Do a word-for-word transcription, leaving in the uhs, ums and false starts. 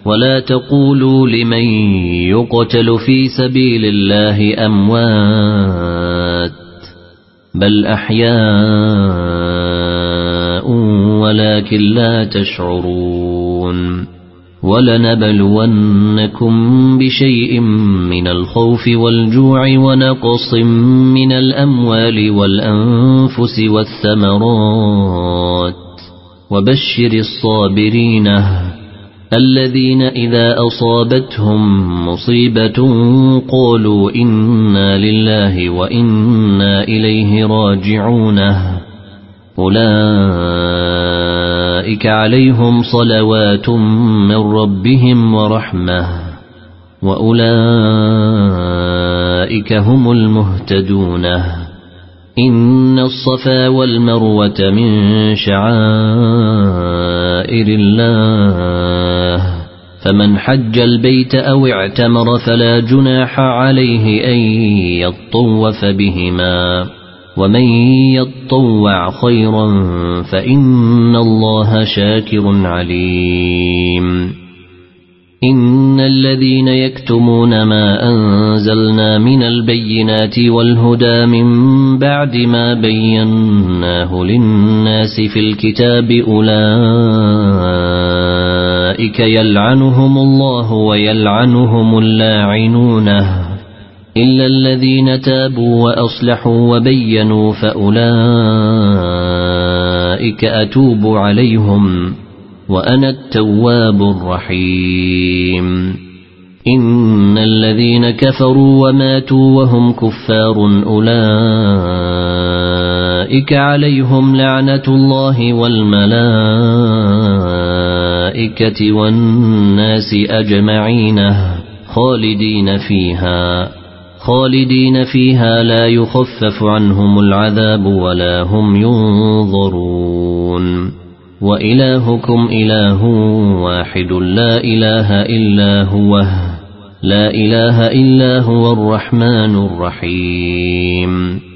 ولا تقولوا لمن يقتل في سبيل الله أموات بل أحياء ولكن لا تشعرون ولنبلونكم بشيء من الخوف والجوع ونقص من الأموال والأنفس والثمرات وبشر الصابرين الذين إذا أصابتهم مصيبة قالوا إنا لله وإنا إليه راجعون أولئك عليهم صلوات من ربهم ورحمة وأولئك هم المهتدون إن الصفا والمروة من شعائر الله فمن حج البيت أو اعتمر فلا جناح عليه أن يطوف بهما ومن يطوع خيرا فإن الله شاكر عليم إن الذين يكتمون ما أنزلنا من البينات والهدى من بعد ما بيناه للناس في الكتاب أولئك يلعنهم الله ويلعنهم اللاعنون إلا الذين تابوا وأصلحوا وبينوا فأولئك أتوب عليهم وأنا التواب الرحيم إن الذين كفروا وماتوا وهم كفار أولئك عليهم لعنة الله والملائكة والناس أجمعين خالدين فيها خالدين فيها لا يخفف عنهم العذاب ولا هم ينظرون وإلهكم إله واحد لا إله إلا هو لا إله إلا هو الرحمن الرحيم